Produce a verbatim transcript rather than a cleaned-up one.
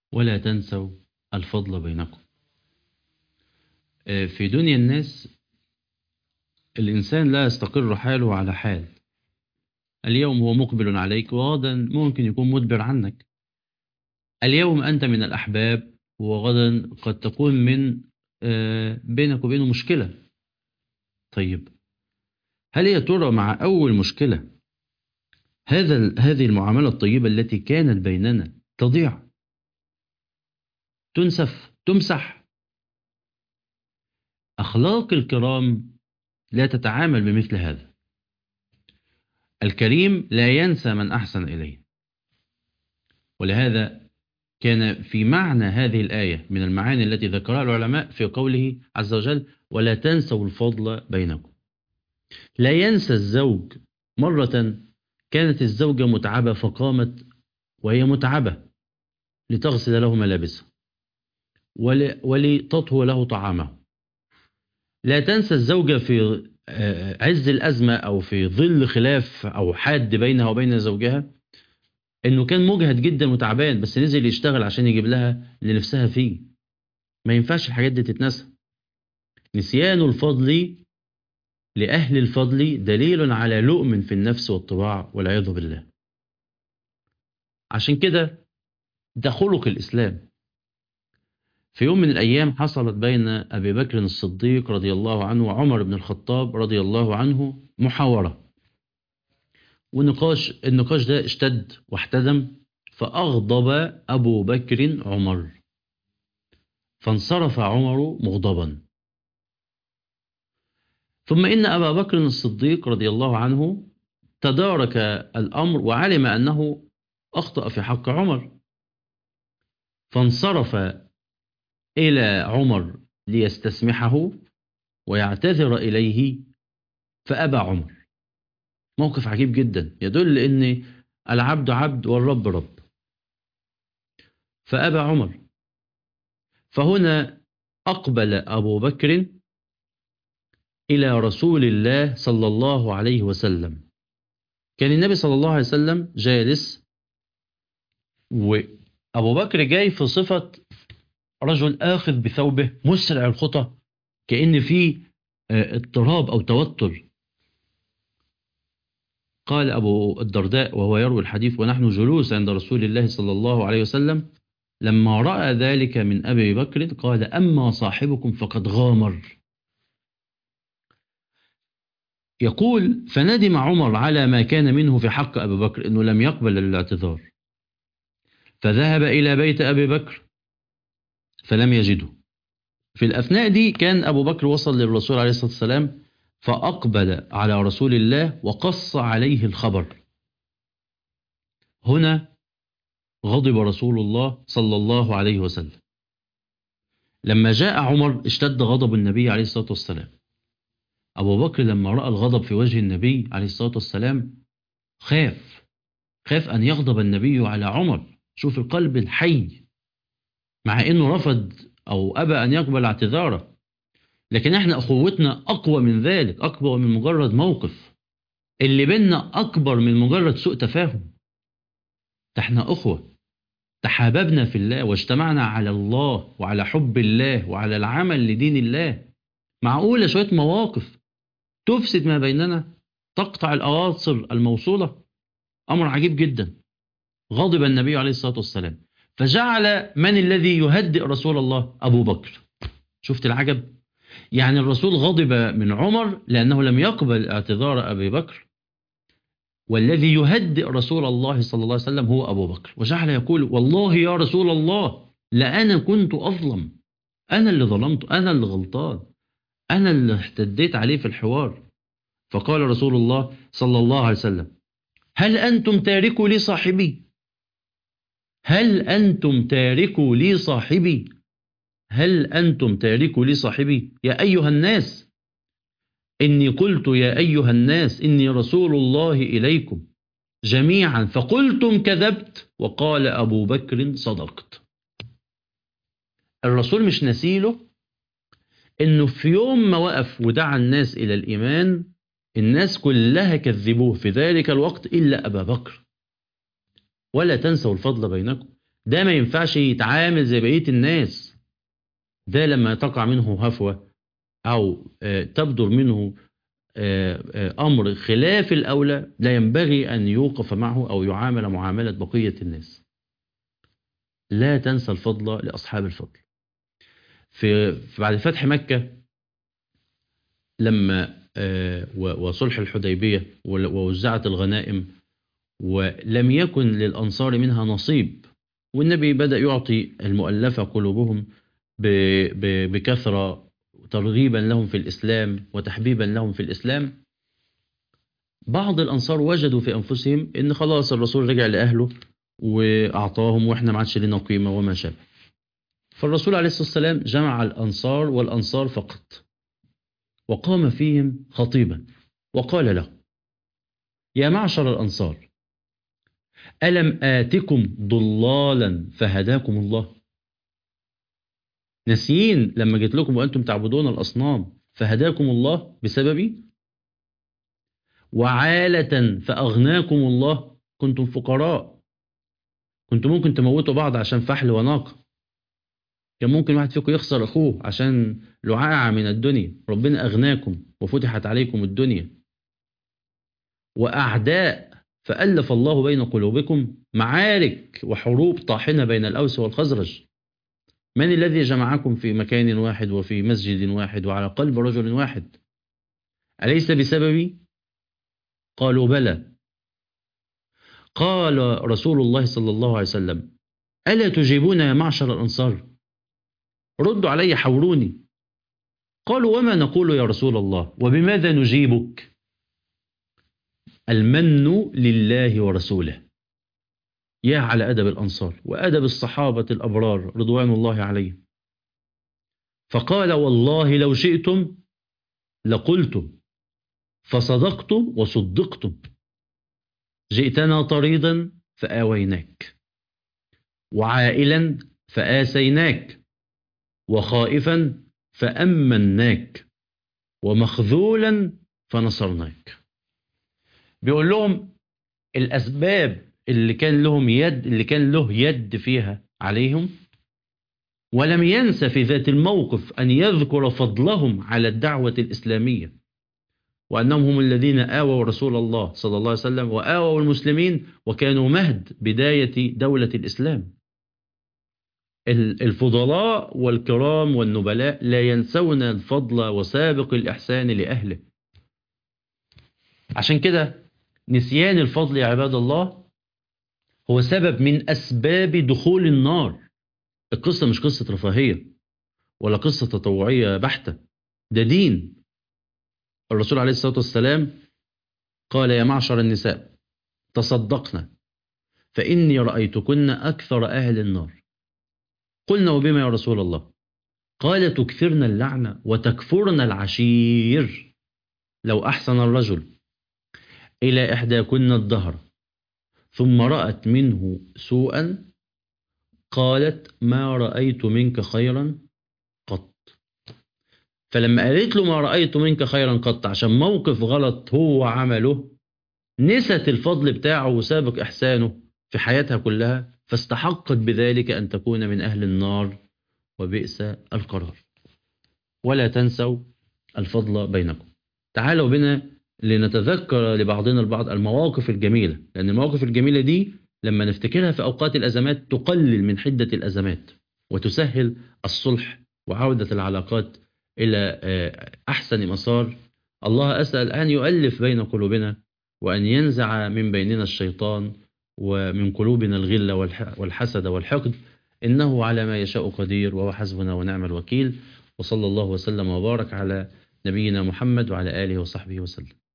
ولا تنسوا الفضل بينكم. في دنيا الناس الإنسان لا يستقر حاله على حال. اليوم هو مقبل عليك وغدا ممكن يكون مدبر عنك. اليوم أنت من الأحباب وغدا قد تكون من بينك وبينه مشكلة. طيب، هل يا ترى مع أول مشكلة هذا هذه المعاملة الطيبة التي كانت بيننا تضيع، تنسف، تمسح؟ أخلاق الكرام لا تتعامل بمثل هذا. الكريم لا ينسى من أحسن إليه. ولهذا كان في معنى هذه الآية من المعاني التي ذكرها العلماء في قوله عز وجل: ولا تنسوا الفضل بينكم. لا ينسى الزوج. مرة كانت الزوجة متعبة فقامت وهي متعبة لتغسل له ملابسه ولتطهو له طعامه. لا تنسى الزوجة في عز الأزمة أو في ظل خلاف أو حاد بينها وبين زوجها إنه كان مجهد جدا وتعبان بس نزل يشتغل عشان يجيب لها اللي نفسها فيه. ما ينفعش الحاجات دي تتنسى. نسيان الفضل لأهل الفضل دليل على لؤم في النفس والطباع والعياذ بالله. عشان كده ده خلق الإسلام. في يوم من الأيام حصلت بين أبي بكر الصديق رضي الله عنه وعمر بن الخطاب رضي الله عنه محاورة، ونقاش النقاش ده اشتد واحتدم، فأغضب أبو بكر عمر، فانصرف عمر مغضبا. ثم إن أبا بكر الصديق رضي الله عنه تدارك الأمر وعلم أنه أخطأ في حق عمر، فانصرف إلى عمر ليستسمحه ويعتذر إليه، فأبى عمر. موقف عجيب جدا يدل أن العبد عبد والرب رب. فأبى عمر. فهنا أقبل أبو بكر إلى رسول الله صلى الله عليه وسلم. كان النبي صلى الله عليه وسلم جالس، وأبو بكر جاي في صفة رجل آخذ بثوبه مسرع الخطى، كأن فيه اضطراب أو توتر. قال أبو الدرداء وهو يروي الحديث ونحن جلوس عند رسول الله صلى الله عليه وسلم لما رأى ذلك من أبي بكر قال: أما صاحبكم فقد غامر. يقول: فندم عمر على ما كان منه في حق أبي بكر أنه لم يقبل الاعتذار، فذهب إلى بيت أبي بكر فلم يجده. في الأثناء دي كان أبو بكر وصل للرسول عليه الصلاة والسلام، فأقبل على رسول الله وقص عليه الخبر. هنا غضب رسول الله صلى الله عليه وسلم. لما جاء عمر اشتد غضب النبي عليه الصلاة والسلام. أبو بكر لما رأى الغضب في وجه النبي عليه الصلاة والسلام خاف خاف أن يغضب النبي على عمر. شوف القلب الحي، مع أنه رفض أو أبى أن يقبل اعتذاره، لكن احنا أخوتنا أقوى من ذلك، أكبر من مجرد موقف. اللي بيننا أكبر من مجرد سوء تفاهم. احنا أخوة تحاببنا في الله واجتمعنا على الله وعلى حب الله وعلى العمل لدين الله. معقولة شوية مواقف تفسد ما بيننا، تقطع الأواصر الموصولة؟ أمر عجيب جدا. غضب النبي عليه الصلاة والسلام، فجعل من الذي يهدئ رسول الله؟ أبو بكر. شفت العجب؟ يعني الرسول غضب من عمر لأنه لم يقبل اعتذار أبي بكر، والذي يهدئ رسول الله صلى الله عليه وسلم هو أبو بكر، وجعل يقول: والله يا رسول الله لأنا كنت أظلم، أنا اللي ظلمت، أنا اللي غلطان، أنا اللي احتديت عليه في الحوار. فقال رسول الله صلى الله عليه وسلم: هل أنتم تاركوا لي صاحبي؟ هل أنتم تاركوا لي صاحبي؟ هل أنتم تاركوا لي صاحبي؟ يا أيها الناس إني قلت يا أيها الناس إني رسول الله إليكم جميعا فقلتم كذبت، وقال أبو بكر صدقت. الرسول مش نسيله إنه في يوم ما وقف ودعا الناس إلى الإيمان الناس كلها كذبوه في ذلك الوقت إلا أبا بكر. ولا تنسوا الفضل بينكم. ده ما ينفعش يتعامل زي بقية الناس. ده لما تقع منه هفوة أو تبدر منه أمر خلاف الأولى لا ينبغي أن يوقف معه أو يعامل معاملة بقية الناس. لا تنسى الفضل لأصحاب الفضل. في بعد فتح مكة لما وصلح الحديبية ووزعت الغنائم ولم يكن للأنصار منها نصيب، والنبي بدأ يعطي المؤلفة قلوبهم بكثرة ترغيبا لهم في الإسلام وتحبيبا لهم في الإسلام. بعض الأنصار وجدوا في أنفسهم إن خلاص الرسول رجع لأهله وأعطاهم وإحنا ما عادش لنا قيمة وما شابه. فالرسول عليه الصلاة والسلام جمع الأنصار والأنصار فقط، وقام فيهم خطيبا وقال له: يا معشر الأنصار، ألم آتكم ضلالا فهداكم الله؟ ناسيين لما جيت لكم وأنتم تعبدون الأصنام فهداكم الله بسببي؟ وعالة فأغناكم الله، كنتم فقراء، كنتم ممكن تموتوا بعض عشان فحل وناقة، كان ممكن واحد فيكم يخسر أخوه عشان لعاعة من الدنيا، ربنا أغناكم وفتحت عليكم الدنيا. وأعداء فألف الله بين قلوبكم، معارك وحروب طاحنة بين الأوس والخزرج، من الذي جمعكم في مكان واحد وفي مسجد واحد وعلى قلب رجل واحد؟ أليس بسببي؟ قالوا بلى. قال رسول الله صلى الله عليه وسلم: ألا تجيبون يا معشر الأنصار؟ ردوا علي، حوروني. قالوا: وما نقول يا رسول الله، وبماذا نجيبك؟ المن لله ورسوله. يا على أدب الأنصار وأدب الصحابة الأبرار رضوان الله عليهم. فقال: والله لو شئتم لقلتم، فصدقتم وصدقتم، جئتنا طريدا فآويناك، وعائلا فآسيناك، وخائفا فأمناك، ومخذولا فنصرناك. بيقول لهم الأسباب اللي كان لهم يد اللي كان له يد فيها عليهم، ولم ينسى في ذات الموقف أن يذكر فضلهم على الدعوة الإسلامية، وأنهم هم الذين آووا رسول الله صلى الله عليه وسلم وآووا المسلمين وكانوا مهد بداية دولة الإسلام. الفضلاء والكرام والنبلاء لا ينسون الفضل وسابق الإحسان لأهله. عشان كده نسيان الفضل يا عباد الله هو سبب من أسباب دخول النار. القصة مش قصة رفاهية ولا قصة تطوعية بحتة، ده دين. الرسول عليه الصلاة والسلام قال: يا معشر النساء تصدقنا فإني رأيتكن أكثر أهل النار. قلنا: وبما يا رسول الله؟ قال: تكثرن اللعنة وتكفرن العشير. لو أحسن الرجل إلى إحداكن الدهر ثم رأت منه سوءا قالت: ما رأيت منك خيرا قط. فلما قالت له ما رأيت منك خيرا قط عشان موقف غلط هو عمله، نست الفضل بتاعه وسابق إحسانه في حياتها كلها، فاستحقت بذلك أن تكون من أهل النار، وبئس القرار. ولا تنسوا الفضل بينكم. تعالوا بنا لنتذكر لبعضنا البعض المواقف الجميلة، لأن المواقف الجميلة دي لما نفتكرها في أوقات الأزمات تقلل من حدة الأزمات وتسهل الصلح وعودة العلاقات إلى أحسن مسار. الله أسأل أن يؤلف بين قلوبنا وأن ينزع من بيننا الشيطان ومن قلوبنا الغل والحسد والحقد، إنه على ما يشاء قدير وهو حسبنا ونعم الوكيل. وصلى الله وسلم وبارك على نبينا محمد وعلى آله وصحبه وسلم.